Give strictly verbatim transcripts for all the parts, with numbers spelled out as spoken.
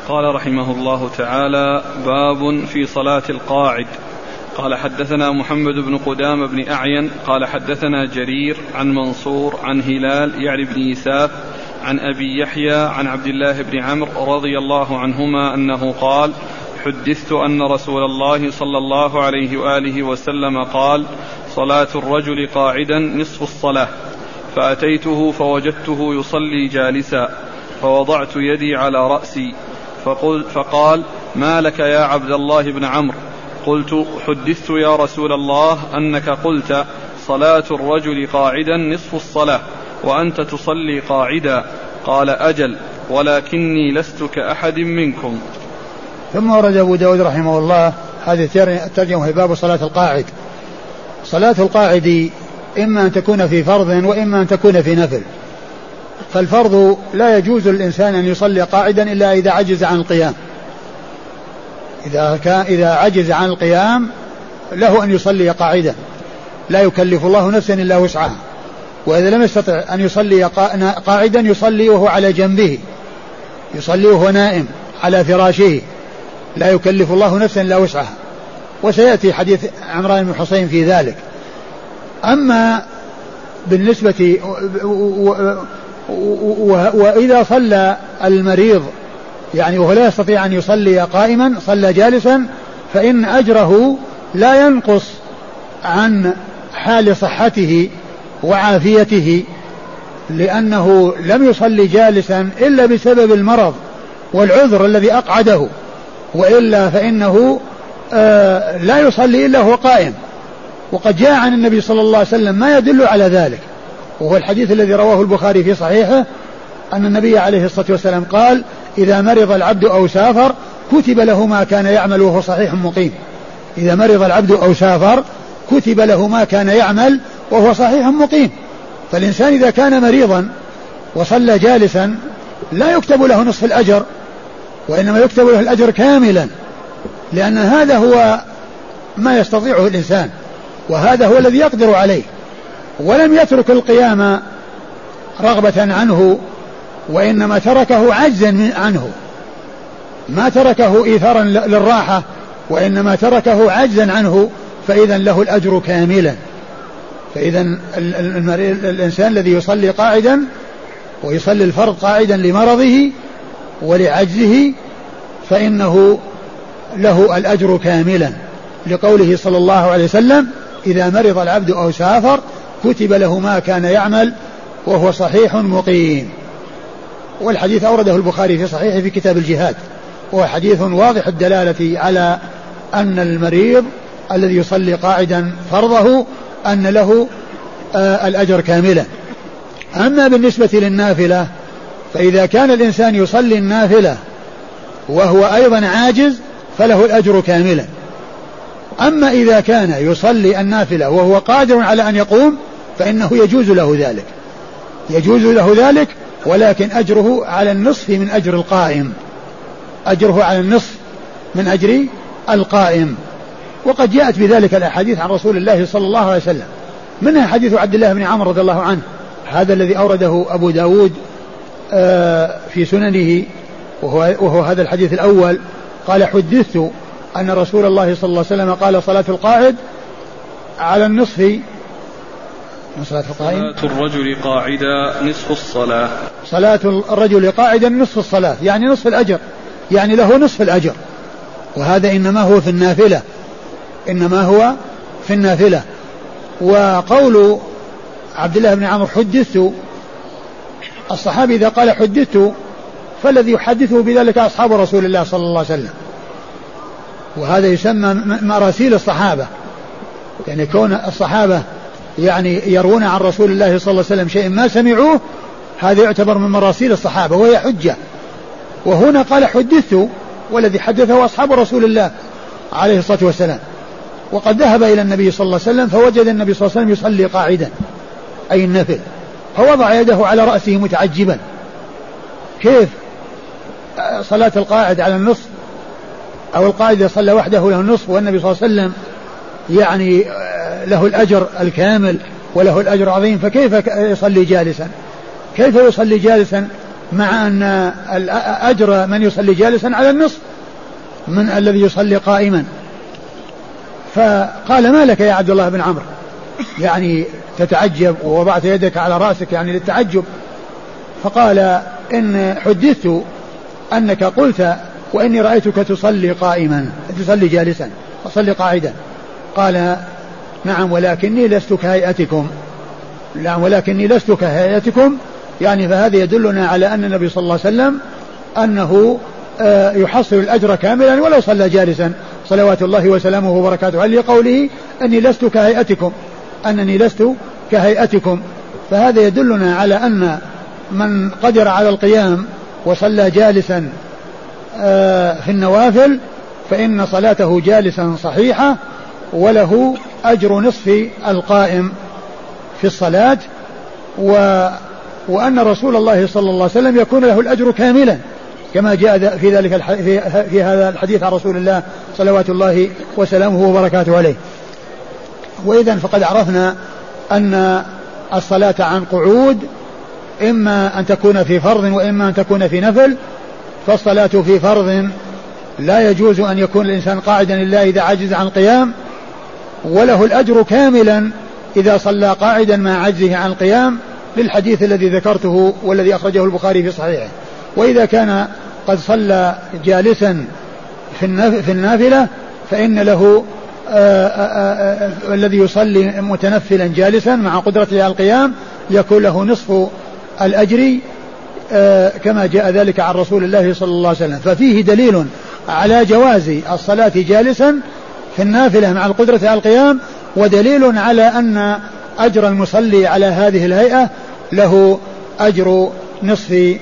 قال رحمه الله تعالى: باب في صلاة القاعد. قال حدثنا محمد بن قدام بن أعين قال حدثنا جرير عن منصور عن هلال يعني بن يساف عن أبي يحيى عن عبد الله بن عمرو رضي الله عنهما أنه قال: حدثت أن رسول الله صلى الله عليه وآله وسلم قال: صلاة الرجل قاعدا نصف الصلاة، فأتيته فوجدته يصلي جالسا، فوضعت يدي على رأسي فقل فقال: ما لك يا عبد الله بن عمرو؟ قلت: حدثت يا رسول الله أنك قلت: صلاة الرجل قاعدا نصف الصلاة وأنت تصلي قاعدا. قال: أجل، ولكني لست كأحد منكم. ثم ورد أبو داود رحمه الله هذه الترجمة في باب صلاة القاعد. صلاة القاعد إما أن تكون في فرض وإما أن تكون في نفل. فالفرض لا يجوز للإنسان أن يصلي قاعدا إلا إذا عجز عن القيام. إذا, كان إذا عجز عن القيام له أن يصلي قاعدا، لا يكلف الله نفسا إلا وسعها. وإذا لم يستطع أن يصلي قاعدا يصلي وهو على جنبه، يصلي وهو نائم على فراشه، لا يكلف الله نفسا إلا وسعها. وسيأتي حديث عمران بن حسين في ذلك. أما بالنسبة وإذا صلى المريض يعني وهو لا يستطيع أن يصلي قائما صلى جالسا، فإن أجره لا ينقص عن حال صحته وعافيته، لأنه لم يصلي جالسا إلا بسبب المرض والعذر الذي أقعده، وإلا فإنه آه لا يصلي إلا هو قائم. وقد جاء عن النبي صلى الله عليه وسلم ما يدل على ذلك، وهو الحديث الذي رواه البخاري في صحيحه أن النبي عليه الصلاة والسلام قال: إذا مرض العبد أو سافر كتب له ما كان يعمل وهو صحيح مقيم. إذا مرض العبد أو سافر كتب له ما كان يعمل وهو صحيح مقيم. فالإنسان إذا كان مريضا وصلى جالسا لا يكتب له نصف الأجر، وإنما يكتب له الأجر كاملا، لأن هذا هو ما يستطيعه الإنسان، وهذا هو الذي يقدر عليه. ولم يترك القيام رغبة عنه، وإنما تركه عجزا عنه، ما تركه إيثارا للراحة، وإنما تركه عجزا عنه، فإذا له الأجر كاملا. فإذا الإنسان الذي يصلي قاعدا ويصلي الفرض قاعدا لمرضه ولعجزه فإنه له الأجر كاملا، لقوله صلى الله عليه وسلم: إذا مرض العبد أو سافر كتب له ما كان يعمل وهو صحيح مقيم. والحديث أورده البخاري في صحيحه في كتاب الجهاد، وهو حديث واضح الدلالة على أن المريض الذي يصلي قاعدا فرضه أن له آه الأجر كاملا. أما بالنسبة للنافلة فإذا كان الإنسان يصلي النافلة وهو أيضا عاجز فله الأجر كاملا. أما إذا كان يصلي النافلة وهو قادر على أن يقوم فإنه يجوز له ذلك، يجوز له ذلك، ولكن أجره على النصف من أجر القائم، أجره على النصف من أجر القائم. وقد جاءت بذلك الأحاديث عن رسول الله صلى الله عليه وسلم، منها حديث عبد الله بن عمرو رضي الله عنه، هذا الذي أورده أبو داود في سننه، وهو, وهو هذا الحديث الأول. قال: حدثت أن رسول الله صلى الله عليه وسلم قال: صلاة القاعد على النصف صلاة القائم صلاة الرجل قاعدا نصف الصلاة، صلاة الرجل قاعدا نصف الصلاة، يعني نصف الأجر، يعني له نصف الأجر. وهذا إنما هو في النافلة، إنما هو في النافلة. وقول عبد الله بن عمرو حدثت، الصحابي إذا قال حدثت فالذي يحدثه بذلك أصحاب رسول الله صلى الله عليه وسلم، وهذا يسمى مراسيل الصحابة، يعني كون الصحابة يعني يروون عن رسول الله صلى الله عليه وسلم شيء ما سمعوه، هذا يعتبر من مراسيل الصحابة وهي حجة. وهنا قال حدثت، والذي حدثه أصحاب رسول الله عليه الصلاة والسلام. وقد ذهب إلى النبي صلى الله عليه وسلم فوجد النبي صلى الله عليه وسلم يصلي قاعدا أي النفل، فوضع يده على رأسه متعجبا، كيف صلاة القاعد على النصف، أو القاعد صلى وحده له النصف والنبي صلى الله عليه وسلم يعني له الأجر الكامل وله الأجر العظيم، فكيف يصلي جالسا؟ كيف يصلي جالسا مع أن أجر من يصلي جالسا على النصف من الذي يصلي قائما. فقال: ما لك يا عبد الله بن عمرو، يعني تتعجب ووضعت يدك على رأسك يعني للتعجب. فقال: إن حدثت أنك قلت وإني رأيتك تصلي قائما، تصلي جالسا وصلي قاعدا. قال: نعم ولكني لست كهيئتكم، نعم ولكني لست كهيئتكم، يعني فهذا يدلنا على أن النبي صلى الله عليه وسلم أنه يحصل الأجر كاملا ولو صلى جالسا صلوات الله وسلامه وبركاته عليه، قوله أني لست كهيئتكم، أنني لست كهيئتكم. فهذا يدلنا على أن من قدر على القيام وصلى جالسا في النوافل فإن صلاته جالسا صحيحة وله أجر نصف القائم في الصلاة، و وأن رسول الله صلى الله عليه وسلم يكون له الأجر كاملا كما جاء في ذلك الح... في... في هذا الحديث عن رسول الله صلوات الله وسلامه وبركاته عليه. وإذن فقد عرفنا أن الصلاة عن قعود إما أن تكون في فرض وإما أن تكون في نفل. فالصلاة في فرض لا يجوز أن يكون الإنسان قاعدا إلا إذا عجز عن القيام، وله الأجر كاملا إذا صلى قاعدا مع عجزه عن القيام، للحديث الذي ذكرته والذي أخرجه البخاري في صحيحه. وإذا كان قد صلى جالسا في النافلة فإن له آآ آآ آآ الذي يصلي متنفلا جالسا مع قدرته على القيام يكون له نصف الأجر كما جاء ذلك عن رسول الله صلى الله عليه وسلم. ففيه دليل على جواز الصلاة جالسا في النافلة مع القدرة على القيام، ودليل على أن أجر المصلي على هذه الهيئة له أجر نصف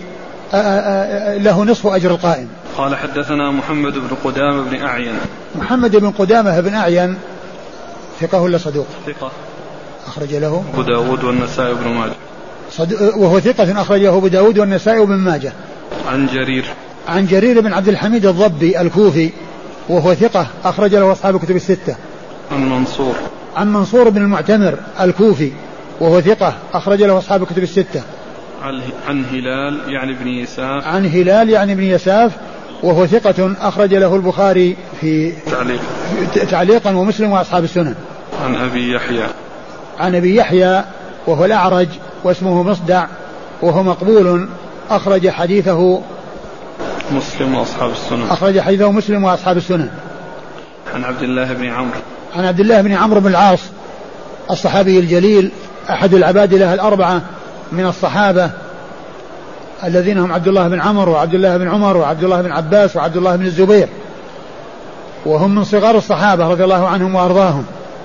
له نصف أجر القائم. قال: حدثنا محمد بن قدامة بن أعين. محمد بن قدامة بن أعين ثقة ولا صدوق؟ ثقة، أخرج له أبو داود والنسائي وابن ماجه. وهو ثقة أخرجه أبو داود والنسائي وابن ماجه. عن جرير عن جرير بن عبد الحميد الضبي الكوفي وهو ثقة أخرج له أصحاب الكتب الستة. عن منصور عن منصور بن المعتمر الكوفي وهو ثقة أخرج له أصحاب الكتب الستة. عن هلال يعني ابن يساف عن هلال يعني ابن يساف وهو ثقة أخرج له البخاري في تعليق تعليقا ومسلم وأصحاب السنن. عن أبي يحيى عن أبي يحيى وهو الأعرج واسمه مصدع وهو مقبول أخرج حديثه مسلم وأصحاب السنن. أخرج حديثه مسلم وأصحاب السنن. عن عبد الله بن عمرو عن عبد الله بن عمرو بن العاص الصحابي الجليل أحد العبادلة الأربعة من الصحابة الذين هم عبد الله بن عمرو وعبد الله بن عمر وعبد الله بن عباس وعبد الله بن الزبير، وهم من صغار الصحابة رضي الله عنهم وأرضاهم،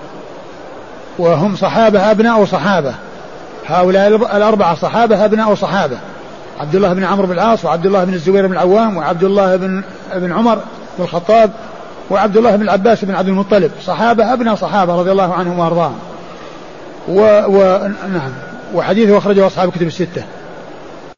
وهم صحابة أبناء صحابة. هؤلاء الأربعة صحابة أبناء صحابة: عبد الله بن عمرو بن العاص وعبد الله بن الزبير بن العوام وعبد الله بن بن عمر بن الخطاب وعبد الله بن العباس بن عبد المطلب، صحابة أبناء صحابة رضي الله عنهم وأرضاهم. و... و... نعم وحديثه أخرجه أصحاب الكتب الستة.